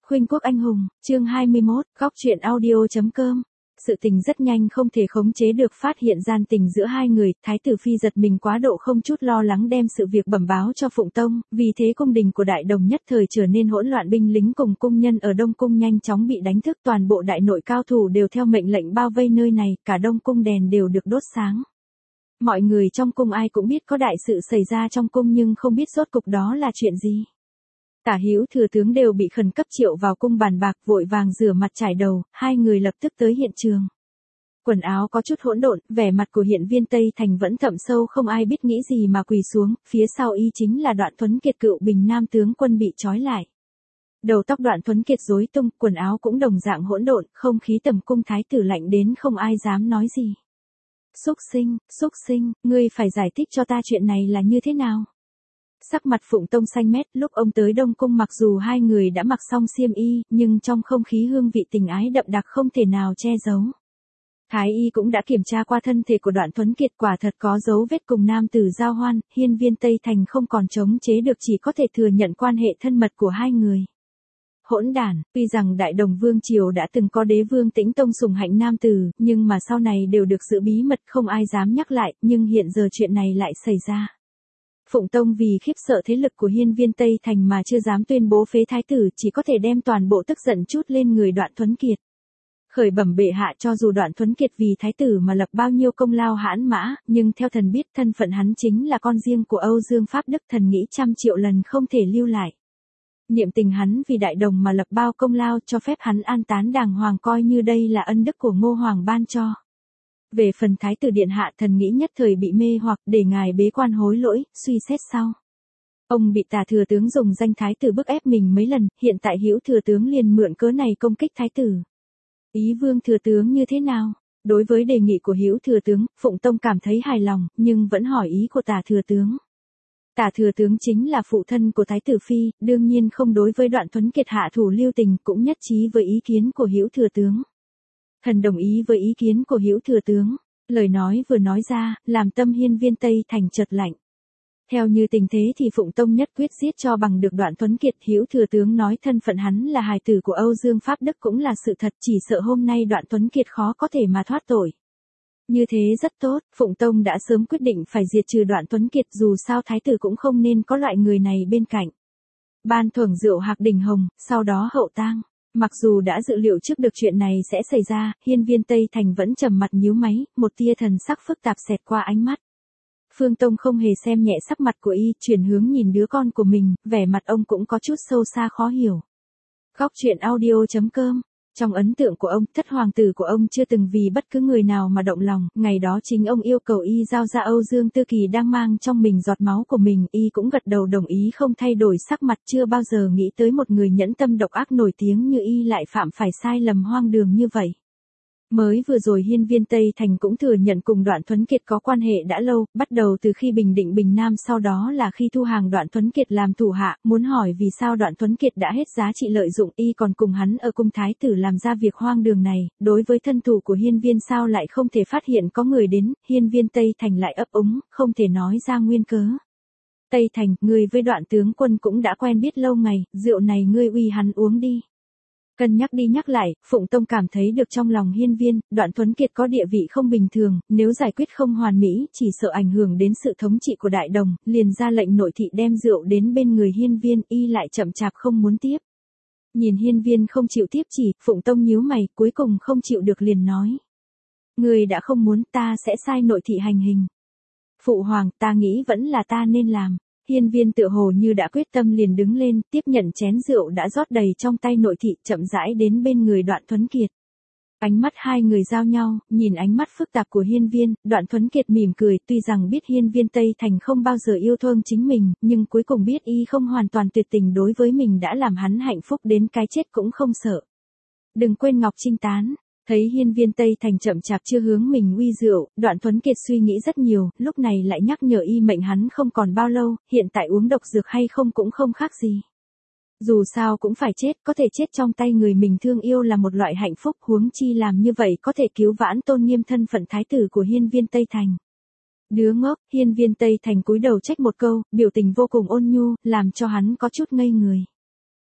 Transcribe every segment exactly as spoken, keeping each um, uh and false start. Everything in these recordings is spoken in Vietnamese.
Khuynh quốc anh hùng, chương hai mươi mốt, góc truyện audio chấm com. Sự tình rất nhanh không thể khống chế được phát hiện gian tình giữa hai người, Thái tử Phi giật mình quá độ không chút lo lắng đem sự việc bẩm báo cho Phụng Tông, vì thế cung đình của Đại Đồng nhất thời trở nên hỗn loạn, binh lính cùng cung nhân ở Đông Cung nhanh chóng bị đánh thức, toàn bộ đại nội cao thủ đều theo mệnh lệnh bao vây nơi này, cả Đông Cung đèn đều được đốt sáng. Mọi người trong cung ai cũng biết có đại sự xảy ra trong cung nhưng không biết rốt cục đó là chuyện gì. Tả Hữu thừa tướng đều bị khẩn cấp triệu vào cung bàn bạc, vội vàng rửa mặt trải đầu, hai người lập tức tới hiện trường. Quần áo có chút hỗn độn, vẻ mặt của Hiển Viên Tây Thành vẫn thậm sâu không ai biết nghĩ gì mà quỳ xuống, phía sau y chính là Đoạn Tuấn Kiệt cựu Bình Nam tướng quân bị trói lại. Đầu tóc Đoạn Tuấn Kiệt rối tung, quần áo cũng đồng dạng hỗn độn, không khí tầm cung thái tử lạnh đến không ai dám nói gì. Xúc sinh, xúc sinh, ngươi phải giải thích cho ta chuyện này là như thế nào? Sắc mặt Phụng Tông xanh mét, lúc ông tới Đông Cung mặc dù hai người đã mặc xong xiêm y, nhưng trong không khí hương vị tình ái đậm đặc không thể nào che giấu. Thái y cũng đã kiểm tra qua thân thể của Đoạn Tuấn Kiệt, quả thật có dấu vết cùng nam tử giao hoan, Hiên Viên Tây Thành không còn chống chế được, chỉ có thể thừa nhận quan hệ thân mật của hai người. Hỗn đản, tuy rằng Đại Đồng Vương Triều đã từng có đế vương Tĩnh Tông sủng hạnh nam tử, nhưng mà sau này đều được giữ bí mật không ai dám nhắc lại, nhưng hiện giờ chuyện này lại xảy ra. Phụng Tông vì khiếp sợ thế lực của Hiên Viên Tây Thành mà chưa dám tuyên bố phế thái tử, chỉ có thể đem toàn bộ tức giận chút lên người Đoạn Tuấn Kiệt. Khởi bẩm bệ hạ, cho dù Đoạn Tuấn Kiệt vì thái tử mà lập bao nhiêu công lao hãn mã, nhưng theo thần biết thân phận hắn chính là con riêng của Âu Dương Pháp Đức, thần nghĩ trăm triệu lần không thể lưu lại. Niệm tình hắn vì Đại Đồng mà lập bao công lao, cho phép hắn an táng đàng hoàng, coi như đây là ân đức của Ngô Hoàng ban cho. Về phần thái tử điện hạ, thần nghĩ nhất thời bị mê hoặc, để ngài bế quan hối lỗi, suy xét sau. Ông bị Tả thừa tướng dùng danh thái tử bức ép mình mấy lần, hiện tại Hữu thừa tướng liền mượn cớ này công kích thái tử. Ý Vương thừa tướng như thế nào? Đối với đề nghị của Hữu thừa tướng, Phụng Tông cảm thấy hài lòng, nhưng vẫn hỏi ý của Tả thừa tướng. Tả thừa tướng chính là phụ thân của Thái tử Phi, đương nhiên không đối với Đoạn Tuấn Kiệt hạ thủ lưu tình, cũng nhất trí với ý kiến của Hữu thừa tướng. Thần đồng ý với ý kiến của Hữu thừa tướng. Lời nói vừa nói ra, làm tâm Hiên Viên Tây Thành chợt lạnh. Theo như tình thế thì Phụng Tông nhất quyết giết cho bằng được Đoạn Tuấn Kiệt. Hữu thừa tướng nói thân phận hắn là hài tử của Âu Dương Pháp Đức cũng là sự thật, chỉ sợ hôm nay Đoạn Tuấn Kiệt khó có thể mà thoát tội. Như thế rất tốt, Phụng Tông đã sớm quyết định phải diệt trừ Đoạn Tuấn Kiệt, dù sao thái tử cũng không nên có loại người này bên cạnh. Ban thưởng rượu Hạc Đình Hồng, sau đó hậu tang. Mặc dù đã dự liệu trước được chuyện này sẽ xảy ra, Hiên Viên Tây Thành vẫn trầm mặt nhíu máy, một tia thần sắc phức tạp xẹt qua ánh mắt. Phương Tông không hề xem nhẹ sắc mặt của y, chuyển hướng nhìn đứa con của mình, vẻ mặt ông cũng có chút sâu xa khó hiểu. Góc truyện audio chấm com. Trong ấn tượng của ông, thất hoàng tử của ông chưa từng vì bất cứ người nào mà động lòng, ngày đó chính ông yêu cầu y giao ra Âu Dương Tư Kỳ đang mang trong mình giọt máu của mình, y cũng gật đầu đồng ý không thay đổi sắc mặt, chưa bao giờ nghĩ tới một người nhẫn tâm độc ác nổi tiếng như y lại phạm phải sai lầm hoang đường như vậy. Mới vừa rồi Hiên Viên Tây Thành cũng thừa nhận cùng Đoạn Tuấn Kiệt có quan hệ đã lâu, bắt đầu từ khi bình định Bình Nam, sau đó là khi thu hàng Đoạn Tuấn Kiệt làm thủ hạ, muốn hỏi vì sao Đoạn Tuấn Kiệt đã hết giá trị lợi dụng y còn cùng hắn ở cung thái tử làm ra việc hoang đường này, đối với thân thủ của Hiên Viên sao lại không thể phát hiện có người đến, Hiên Viên Tây Thành lại ấp úng, không thể nói ra nguyên cớ. Tây Thành, người với Đoạn tướng quân cũng đã quen biết lâu ngày, rượu này ngươi uy hắn uống đi. Cân nhắc đi nhắc lại, Phụng Tông cảm thấy được trong lòng Hiên Viên, Đoạn Tuấn Kiệt có địa vị không bình thường, nếu giải quyết không hoàn mỹ, chỉ sợ ảnh hưởng đến sự thống trị của Đại Đồng, liền ra lệnh nội thị đem rượu đến bên người Hiên Viên, y lại chậm chạp không muốn tiếp. Nhìn Hiên Viên không chịu tiếp chỉ, Phụng Tông nhíu mày, cuối cùng không chịu được liền nói. Người đã không muốn, ta sẽ sai nội thị hành hình. Phụ hoàng, ta nghĩ vẫn là ta nên làm. Hiên Viên tựa hồ như đã quyết tâm liền đứng lên, tiếp nhận chén rượu đã rót đầy trong tay nội thị, chậm rãi đến bên người Đoạn Tuấn Kiệt. Ánh mắt hai người giao nhau, nhìn ánh mắt phức tạp của Hiên Viên, Đoạn Tuấn Kiệt mỉm cười, tuy rằng biết Hiên Viên Tây Thành không bao giờ yêu thương chính mình, nhưng cuối cùng biết y không hoàn toàn tuyệt tình đối với mình đã làm hắn hạnh phúc đến cái chết cũng không sợ. Đừng quên Ngọc Trinh tán. Thấy Hiên Viên Tây Thành chậm chạp chưa hướng mình uy rượu, Đoạn Tuấn Kiệt suy nghĩ rất nhiều, lúc này lại nhắc nhở y mệnh hắn không còn bao lâu, hiện tại uống độc dược hay không cũng không khác gì. Dù sao cũng phải chết, có thể chết trong tay người mình thương yêu là một loại hạnh phúc, huống chi làm như vậy có thể cứu vãn tôn nghiêm thân phận thái tử của Hiên Viên Tây Thành. Đứa ngốc, Hiên Viên Tây Thành cúi đầu trách một câu, biểu tình vô cùng ôn nhu, làm cho hắn có chút ngây người.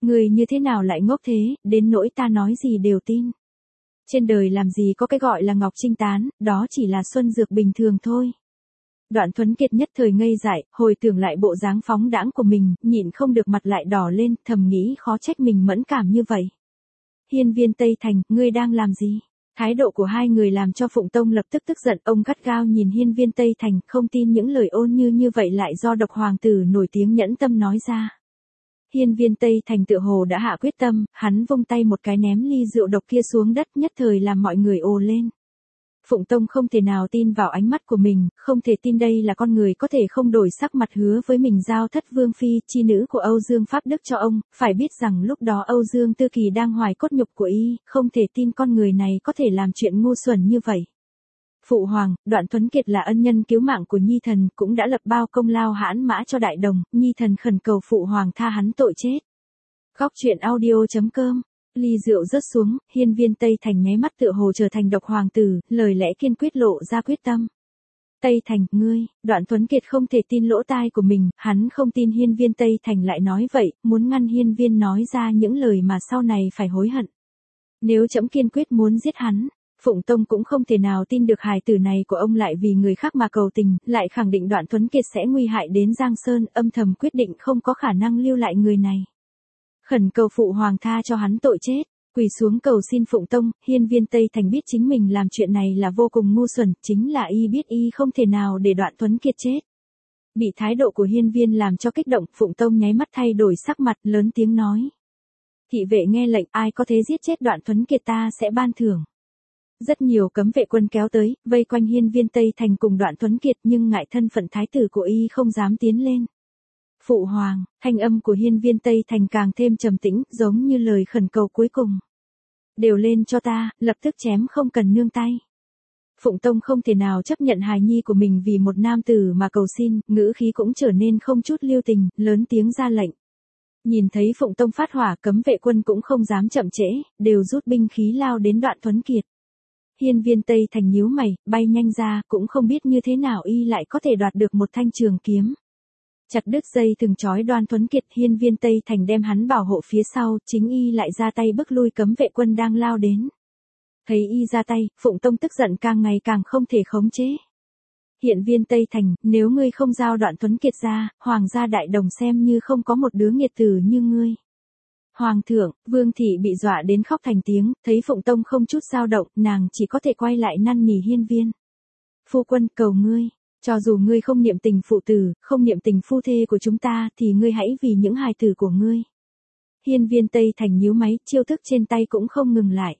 Ngươi như thế nào lại ngốc thế, đến nỗi ta nói gì đều tin. Trên đời làm gì có cái gọi là ngọc trinh tán, đó chỉ là xuân dược bình thường thôi. Đoạn Tuấn Kiệt nhất thời ngây dại, hồi tưởng lại bộ dáng phóng đãng của mình, nhịn không được mặt lại đỏ lên, thầm nghĩ khó trách mình mẫn cảm như vậy. Hiên Viên Tây Thành, ngươi đang làm gì? Thái độ của hai người làm cho Phụng Tông lập tức tức giận, ông gắt gao nhìn Hiên Viên Tây Thành, không tin những lời ôn như như vậy lại do độc hoàng tử nổi tiếng nhẫn tâm nói ra. Hiên Viên Tây Thành tựa hồ đã hạ quyết tâm, hắn vung tay một cái ném ly rượu độc kia xuống đất, nhất thời làm mọi người ồ lên. Phụng Tông không thể nào tin vào ánh mắt của mình, không thể tin đây là con người có thể không đổi sắc mặt hứa với mình giao thất vương phi, chi nữ của Âu Dương Pháp Đức cho ông, phải biết rằng lúc đó Âu Dương Tư Kỳ đang hoài cốt nhục của y, không thể tin con người này có thể làm chuyện ngu xuẩn như vậy. Phụ hoàng, Đoạn Tuấn Kiệt là ân nhân cứu mạng của Nhi thần, cũng đã lập bao công lao hãn mã cho đại đồng, Nhi thần khẩn cầu phụ hoàng tha hắn tội chết. Góc truyện audio chấm com. Ly rượu rớt xuống, Hiên Viên Tây Thành nháy mắt tựa hồ trở thành độc hoàng tử, lời lẽ kiên quyết lộ ra quyết tâm. Tây Thành, ngươi, Đoạn Tuấn Kiệt không thể tin lỗ tai của mình, hắn không tin Hiên Viên Tây Thành lại nói vậy, muốn ngăn Hiên Viên nói ra những lời mà sau này phải hối hận. Nếu trẫm kiên quyết muốn giết hắn, Phụng Tông cũng không thể nào tin được hài tử này của ông lại vì người khác mà cầu tình, lại khẳng định Đoạn Tuấn Kiệt sẽ nguy hại đến Giang Sơn, âm thầm quyết định không có khả năng lưu lại người này. Khẩn cầu phụ hoàng tha cho hắn tội chết, quỳ xuống cầu xin Phụng Tông. Hiên Viên Tây Thành biết chính mình làm chuyện này là vô cùng ngu xuẩn, chính là y biết y không thể nào để Đoạn Tuấn Kiệt chết. Bị thái độ của Hiên Viên làm cho kích động, Phụng Tông nháy mắt thay đổi sắc mặt, lớn tiếng nói. Thị vệ nghe lệnh, ai có thể giết chết Đoạn Tuấn Kiệt ta sẽ ban thưởng. Rất nhiều cấm vệ quân kéo tới, vây quanh Hiên Viên Tây Thành cùng Đoạn Tuấn Kiệt, nhưng ngại thân phận thái tử của y không dám tiến lên. Phụ hoàng, thanh âm của Hiên Viên Tây Thành càng thêm trầm tĩnh, giống như lời khẩn cầu cuối cùng. Đều lên cho ta, lập tức chém không cần nương tay. Phụng Tông không thể nào chấp nhận hài nhi của mình vì một nam tử mà cầu xin, ngữ khí cũng trở nên không chút lưu tình, lớn tiếng ra lệnh. Nhìn thấy Phụng Tông phát hỏa, cấm vệ quân cũng không dám chậm trễ, đều rút binh khí lao đến Đoạn Tuấn Kiệt. Hiên Viên Tây Thành nhíu mày, bay nhanh ra, cũng không biết như thế nào y lại có thể đoạt được một thanh trường kiếm. Chặt đứt dây thừng trói Đoạn Tuấn Kiệt, Hiên Viên Tây Thành đem hắn bảo hộ phía sau, chính y lại ra tay bức lui cấm vệ quân đang lao đến. Thấy y ra tay, Phụng Tông tức giận càng ngày càng không thể khống chế. Hiên Viên Tây Thành, nếu ngươi không giao Đoạn Tuấn Kiệt ra, hoàng gia đại đồng xem như không có một đứa nghiệt tử như ngươi. Hoàng thượng, Vương thị bị dọa đến khóc thành tiếng, thấy Phụng Tông không chút dao động, nàng chỉ có thể quay lại năn nỉ Hiên Viên. Phu quân, cầu ngươi, cho dù ngươi không niệm tình phụ tử, không niệm tình phu thê của chúng ta, thì ngươi hãy vì những hài tử của ngươi. Hiên Viên Tây Thành nhíu máy, chiêu thức trên tay cũng không ngừng lại.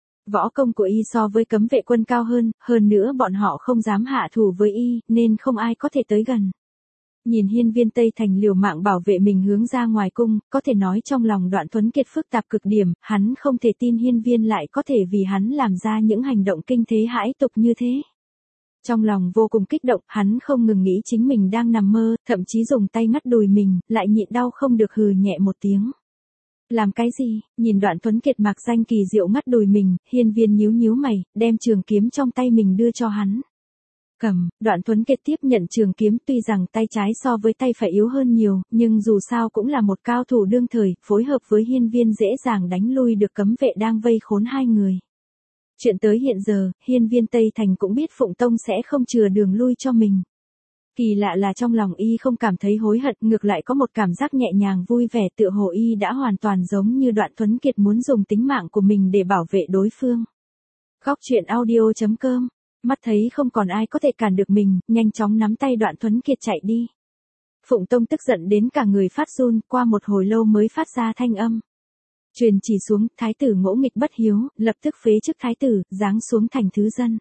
Võ công của y so với cấm vệ quân cao hơn, hơn nữa bọn họ không dám hạ thủ với y, nên không ai có thể tới gần. Nhìn Hiên Viên Tây Thành liều mạng bảo vệ mình hướng ra ngoài cung, có thể nói trong lòng Đoạn Tuấn Kiệt phức tạp cực điểm, hắn không thể tin Hiên Viên lại có thể vì hắn làm ra những hành động kinh thế hãi tục như thế. Trong lòng vô cùng kích động, hắn không ngừng nghĩ chính mình đang nằm mơ, thậm chí dùng tay ngắt đùi mình, lại nhịn đau không được hừ nhẹ một tiếng. Làm cái gì? Nhìn Đoạn Tuấn Kiệt mặc danh kỳ diệu ngắt đùi mình, Hiên Viên nhíu nhíu mày, đem trường kiếm trong tay mình đưa cho hắn. Cầm, Đoạn Tuấn Kiệt tiếp nhận trường kiếm, tuy rằng tay trái so với tay phải yếu hơn nhiều, nhưng dù sao cũng là một cao thủ đương thời, phối hợp với Hiên Viên dễ dàng đánh lui được cấm vệ đang vây khốn hai người. Chuyện tới hiện giờ, Hiên Viên Tây Thành cũng biết Phụng Tông sẽ không chừa đường lui cho mình. Kỳ lạ là trong lòng y không cảm thấy hối hận, ngược lại có một cảm giác nhẹ nhàng vui vẻ, tựa hồ y đã hoàn toàn giống như Đoạn Tuấn Kiệt muốn dùng tính mạng của mình để bảo vệ đối phương. Góc truyện audio chấm com. Mắt thấy không còn ai có thể cản được mình, nhanh chóng nắm tay Đoạn Tuấn Kiệt chạy đi. Phụng Tông tức giận đến cả người phát run, qua một hồi lâu mới phát ra thanh âm. Truyền chỉ xuống, thái tử ngỗ nghịch bất hiếu, lập tức phế chức thái tử, giáng xuống thành thứ dân.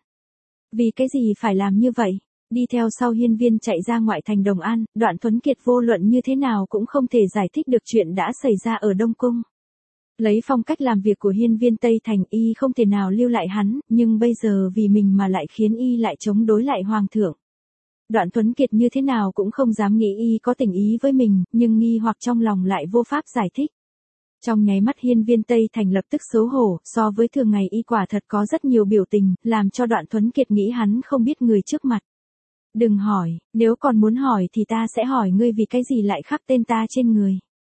Vì cái gì phải làm như vậy? Đi theo sau Hiên Viên chạy ra ngoại thành Đồng An, Đoạn Tuấn Kiệt vô luận như thế nào cũng không thể giải thích được chuyện đã xảy ra ở Đông Cung. Lấy phong cách làm việc của Hiên Viên Tây Thành, y không thể nào lưu lại hắn, nhưng bây giờ vì mình mà lại khiến y lại chống đối lại hoàng thượng. Đoạn Tuấn Kiệt như thế nào cũng không dám nghĩ y có tình ý với mình, nhưng nghi hoặc trong lòng lại vô pháp giải thích. Trong nháy mắt Hiên Viên Tây Thành lập tức xấu hổ, so với thường ngày y quả thật có rất nhiều biểu tình, làm cho Đoạn Tuấn Kiệt nghĩ hắn không biết người trước mặt. Đừng hỏi, nếu còn muốn hỏi thì ta sẽ hỏi ngươi vì cái gì lại khắc tên ta trên người.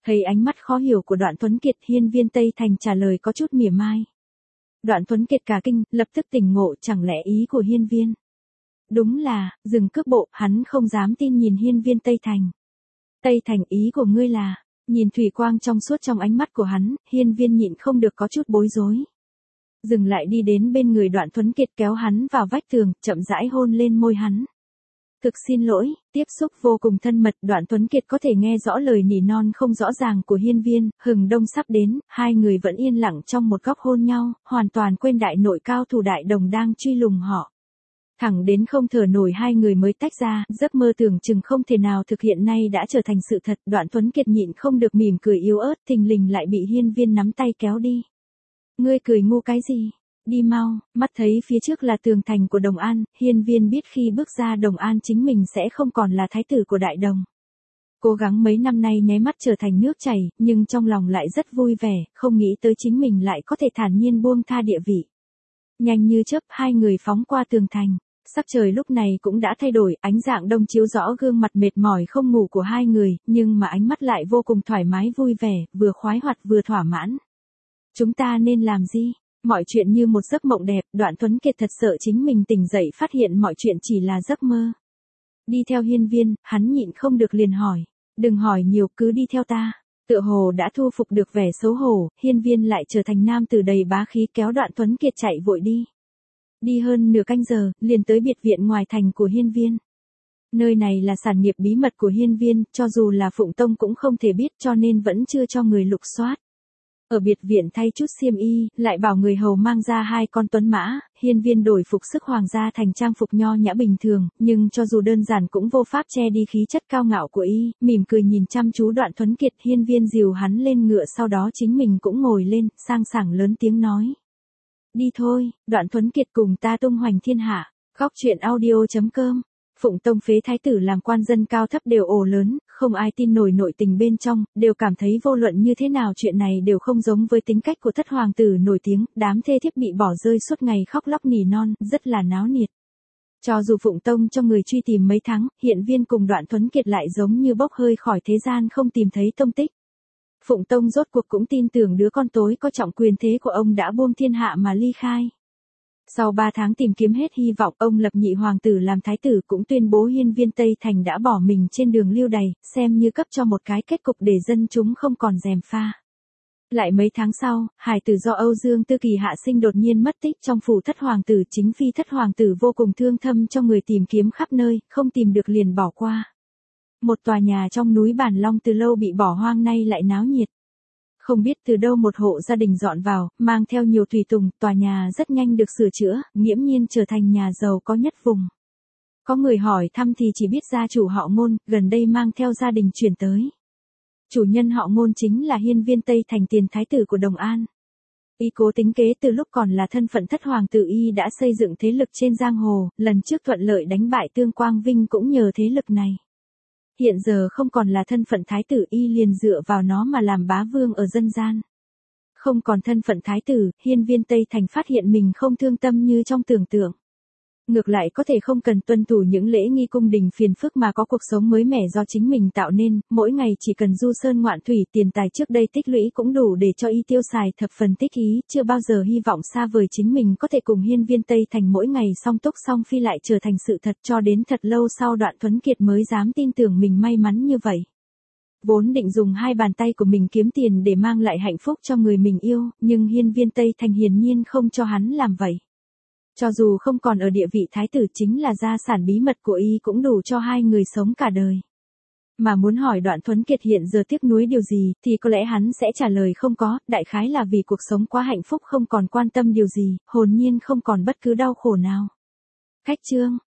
Thấy ánh mắt khó hiểu của Đoạn Tuấn Kiệt, Hiên Viên Tây Thành trả lời có chút mỉa mai. Đoạn Tuấn Kiệt cả kinh, lập tức tỉnh ngộ, chẳng lẽ ý của Hiên Viên. Đúng là, dừng cước bộ, hắn không dám tin nhìn Hiên Viên Tây Thành. Tây Thành, ý của ngươi là, nhìn thủy quang trong suốt trong ánh mắt của hắn, Hiên Viên nhịn không được có chút bối rối. Dừng lại đi đến bên người Đoạn Tuấn Kiệt kéo hắn vào vách tường, chậm rãi hôn lên môi hắn. Thực xin lỗi, tiếp xúc vô cùng thân mật, Đoạn Tuấn Kiệt có thể nghe rõ lời nỉ non không rõ ràng của Hiên Viên, hừng đông sắp đến, hai người vẫn yên lặng trong một góc hôn nhau, hoàn toàn quên đại nội cao thủ đại đồng đang truy lùng họ. Thẳng đến không thở nổi hai người mới tách ra, giấc mơ tưởng chừng không thể nào thực hiện nay đã trở thành sự thật, Đoạn Tuấn Kiệt nhịn không được mỉm cười yếu ớt, thình lình lại bị Hiên Viên nắm tay kéo đi. Ngươi cười ngu cái gì? Đi mau, mắt thấy phía trước là tường thành của Đồng An, Hiên Viên biết khi bước ra Đồng An chính mình sẽ không còn là thái tử của đại đồng. Cố gắng mấy năm nay nháy mắt trở thành nước chảy, nhưng trong lòng lại rất vui vẻ, không nghĩ tới chính mình lại có thể thản nhiên buông tha địa vị. Nhanh như chớp hai người phóng qua tường thành. Sắc trời lúc này cũng đã thay đổi, ánh dạng đông chiếu rõ gương mặt mệt mỏi không ngủ của hai người, nhưng mà ánh mắt lại vô cùng thoải mái vui vẻ, vừa khoái hoạt vừa thỏa mãn. Chúng ta nên làm gì? Mọi chuyện như một giấc mộng đẹp, Đoạn Tuấn Kiệt thật sợ chính mình tỉnh dậy phát hiện mọi chuyện chỉ là giấc mơ. Đi theo Hiên Viên, hắn nhịn không được liền hỏi. Đừng hỏi nhiều, cứ đi theo ta. Tựa hồ đã thu phục được vẻ xấu hổ, Hiên Viên lại trở thành nam tử đầy bá khí kéo Đoạn Tuấn Kiệt chạy vội đi. Đi hơn nửa canh giờ, liền tới biệt viện ngoài thành của Hiên Viên. Nơi này là sản nghiệp bí mật của Hiên Viên, cho dù là Phụng Tông cũng không thể biết cho nên vẫn chưa cho người lục soát. Ở biệt viện thay chút xiêm y, lại bảo người hầu mang ra hai con tuấn mã, Hiên Viên đổi phục sức hoàng gia thành trang phục nho nhã bình thường, nhưng cho dù đơn giản cũng vô pháp che đi khí chất cao ngạo của y, mỉm cười nhìn chăm chú Đoạn Tuấn Kiệt, Hiên Viên dìu hắn lên ngựa sau đó chính mình cũng ngồi lên, sang sảng lớn tiếng nói. Đi thôi, Đoạn Tuấn Kiệt cùng ta tung hoành thiên hạ. Góc truyện audio chấm com. Phụng Tông phế thái tử làm quan dân cao thấp đều ồ lớn, không ai tin nổi nội tình bên trong, đều cảm thấy vô luận như thế nào chuyện này đều không giống với tính cách của thất hoàng tử nổi tiếng, đám thê thiếp bị bỏ rơi suốt ngày khóc lóc nỉ non, rất là náo nhiệt. Cho dù Phụng Tông cho người truy tìm mấy tháng, Hiên Viên cùng Đoạn Tuấn Kiệt lại giống như bốc hơi khỏi thế gian không tìm thấy tông tích. Phụng Tông rốt cuộc cũng tin tưởng đứa con tối có trọng quyền thế của ông đã buông thiên hạ mà ly khai. Sau ba tháng tìm kiếm hết hy vọng, ông lập nhị hoàng tử làm thái tử cũng tuyên bố Hiên Viên Tây Thành đã bỏ mình trên đường lưu đày, xem như cấp cho một cái kết cục để dân chúng không còn gièm pha. Lại mấy tháng sau, hài tử do Âu Dương Tư Kỳ hạ sinh đột nhiên mất tích trong phủ thất hoàng tử, chính phi thất hoàng tử vô cùng thương thâm cho người tìm kiếm khắp nơi, không tìm được liền bỏ qua. Một tòa nhà trong núi Bản Long từ lâu bị bỏ hoang nay lại náo nhiệt. Không biết từ đâu một hộ gia đình dọn vào, mang theo nhiều tùy tùng, tòa nhà rất nhanh được sửa chữa, nghiễm nhiên trở thành nhà giàu có nhất vùng. Có người hỏi thăm thì chỉ biết gia chủ họ Ngôn, gần đây mang theo gia đình chuyển tới. Chủ nhân họ Ngôn chính là Hiên Viên Tây Thành tiền thái tử của Đồng An. Y cố tính kế từ lúc còn là thân phận thất hoàng tử y đã xây dựng thế lực trên giang hồ, lần trước thuận lợi đánh bại Tương Quang Vinh cũng nhờ thế lực này. Hiện giờ không còn là thân phận thái tử y liền dựa vào nó mà làm bá vương ở dân gian. Không còn thân phận thái tử, Hiên Viên Tây Thành phát hiện mình không thương tâm như trong tưởng tượng. Ngược lại có thể không cần tuân thủ những lễ nghi cung đình phiền phức mà có cuộc sống mới mẻ do chính mình tạo nên, mỗi ngày chỉ cần du sơn ngoạn thủy, tiền tài trước đây tích lũy cũng đủ để cho y tiêu xài thập phần tích ý, chưa bao giờ hy vọng xa vời chính mình có thể cùng Hiên Viên Tây Thành mỗi ngày song túc song phi lại trở thành sự thật, cho đến thật lâu sau Đoạn Tuấn Kiệt mới dám tin tưởng mình may mắn như vậy. Vốn định dùng hai bàn tay của mình kiếm tiền để mang lại hạnh phúc cho người mình yêu, nhưng Hiên Viên Tây Thành hiển nhiên không cho hắn làm vậy. Cho dù không còn ở địa vị thái tử, chính là gia sản bí mật của y cũng đủ cho hai người sống cả đời. Mà muốn hỏi Đoạn Tuấn Kiệt hiện giờ tiếc nuối điều gì, thì có lẽ hắn sẽ trả lời không có, đại khái là vì cuộc sống quá hạnh phúc không còn quan tâm điều gì, hồn nhiên không còn bất cứ đau khổ nào. Khách chương